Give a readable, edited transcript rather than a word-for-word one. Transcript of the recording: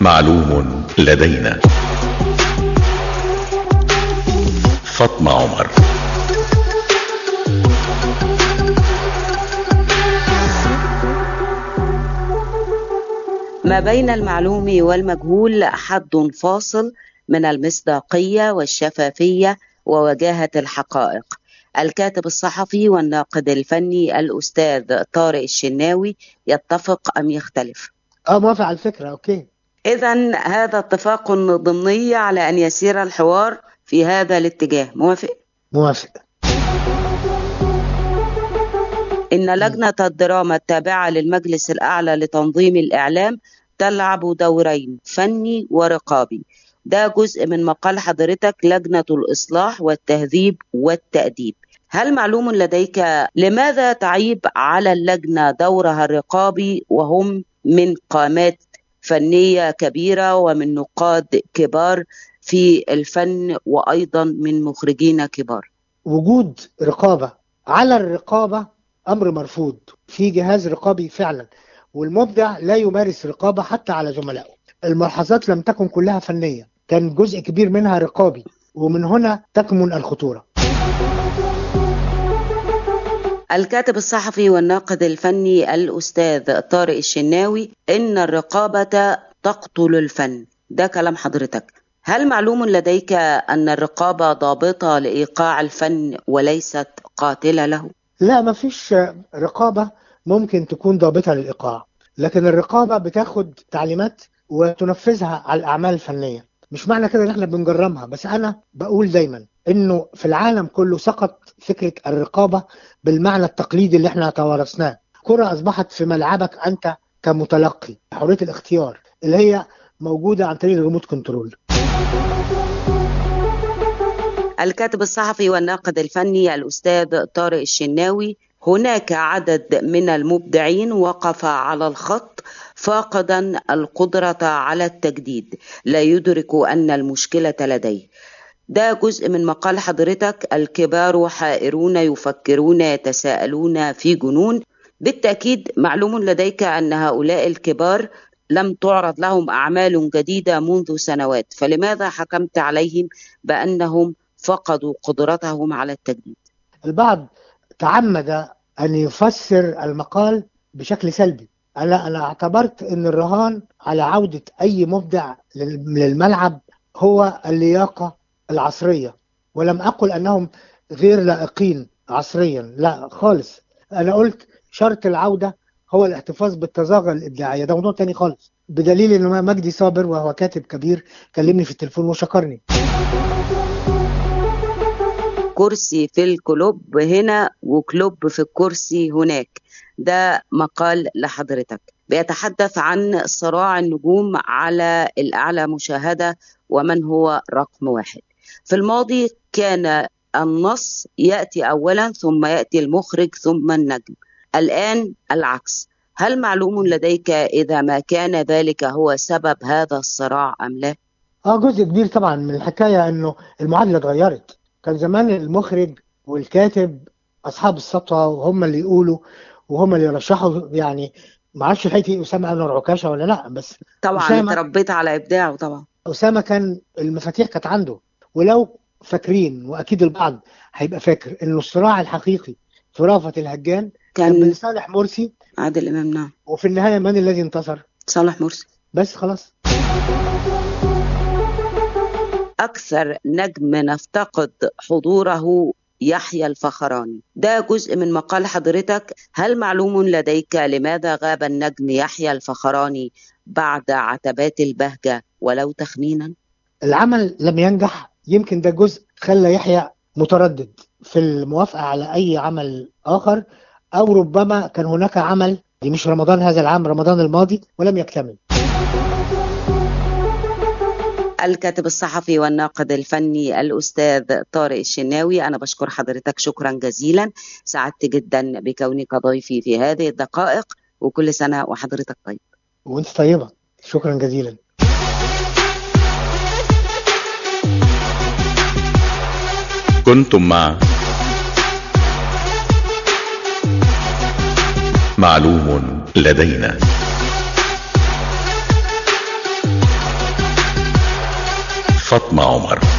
معلوم لدينا. فاطمة عمر. ما بين المعلوم والمجهول حد فاصل من المصداقية والشفافية ووجاهة الحقائق. الكاتب الصحفي والناقد الفني الأستاذ طارق الشناوي يتفق أم يختلف؟ موافق على الفكرة. أوكي، إذن هذا اتفاق ضمني على أن يسير الحوار في هذا الاتجاه. موافق؟ موافق. إن لجنة الدراما التابعة للمجلس الأعلى لتنظيم الإعلام تلعب دورين، فني ورقابي. ده جزء من مقال حضرتك لجنة الإصلاح والتهذيب والتأديب. هل معلوم لديك لماذا تعيب على اللجنة دورها الرقابي وهم من قامات فنية كبيرة ومن نقاد كبار في الفن وأيضا من مخرجين كبار؟ وجود رقابة على الرقابة أمر مرفوض. في جهاز رقابي فعلا، والمبدع لا يمارس رقابة حتى على زملائه. الملاحظات لم تكن كلها فنية، كان جزء كبير منها رقابي، ومن هنا تكمن الخطورة. الكاتب الصحفي والناقد الفني الأستاذ طارق الشناوي، إن الرقابة تقتل الفن، ده كلام حضرتك. هل معلوم لديك أن الرقابة ضابطة لإيقاع الفن وليست قاتلة له؟ لا، ما فيش رقابة ممكن تكون ضابطة للإيقاع، لكن الرقابة بتاخد تعليمات وتنفذها على الأعمال الفنية. مش معنى كده ان احنا بنجرمها، بس انا بقول دايما انه في العالم كله سقط فكرة الرقابة بالمعنى التقليدي اللي احنا توارثناه. الكرة اصبحت في ملعبك انت كمتلقي، حرية الاختيار اللي هي موجودة عن طريق الريموت كنترول. الكاتب الصحفي والناقد الفني الأستاذ طارق الشناوي، هناك عدد من المبدعين وقف على الخط فاقدا القدرة على التجديد، لا يدرك أن المشكلة لديه. ده جزء من مقال حضرتك الكبار حائرون يفكرون يتساءلون في جنون. بالتأكيد معلوم لديك أن هؤلاء الكبار لم تعرض لهم أعمال جديدة منذ سنوات، فلماذا حكمت عليهم بأنهم فقدوا قدرتهم على التجديد؟ البعض تعمد أن يفسر المقال بشكل سلبي. أنا اعتبرت أن الرهان على عودة أي مبدع للملعب هو اللياقة العصرية، ولم أقل أنهم غير لائقين عصريا، لا خالص. أنا قلت شرط العودة هو الاحتفاظ بالتزاغر الإبداعية، ده موضوع تاني خالص، بدليل أن مجدي صابر وهو كاتب كبير كلمني في التليفون وشكرني. كرسي في الكلوب هنا وكلوب في الكرسي هناك، ده مقال لحضرتك بيتحدث عن صراع النجوم على الأعلى مشاهدة ومن هو رقم واحد. في الماضي كان النص يأتي أولا ثم يأتي المخرج ثم النجم، الآن العكس. هل معلوم لديك إذا ما كان ذلك هو سبب هذا الصراع أم لا؟ جزء كبير طبعا من الحكاية أنه المعادلة اتغيرت. كان زمان المخرج والكاتب أصحاب السطوة وهم اللي يقولوا وهم اللي يرشحوا. يعني ما اعرفش حياتي أسامة أنور عكاشة ولا لا، بس طبعا تربيت على إبداعه. طبعا أسامة كان المفاتيح كانت عنده. ولو فاكرين، وأكيد البعض هيبقى فاكر، أنه الصراع الحقيقي في رأفت الهجان كان بين صالح مرسي عادل إمام. نعم. وفي النهاية من الذي انتصر؟ صالح مرسي. بس خلاص. أكثر نجم نفتقد حضوره يحيى الفخراني، ده جزء من مقال حضرتك. هل معلوم لديك لماذا غاب النجم يحيى الفخراني بعد عتبات البهجة ولو تخمينا؟ العمل لم ينجح، يمكن ده جزء خلى يحيى متردد في الموافقة على أي عمل آخر، أو ربما كان هناك عمل مش رمضان هذا العام، رمضان الماضي، ولم يكتمل. الكاتب الصحفي والناقد الفني الأستاذ طارق الشناوي، أنا بشكر حضرتك شكرا جزيلا. سعدت جدا بكونك ضيفي في هذه الدقائق، وكل سنة وحضرتك طيب. وانت طيبة، شكرا جزيلا. كنتم مع معلوم لدينا. فاطمة عمر.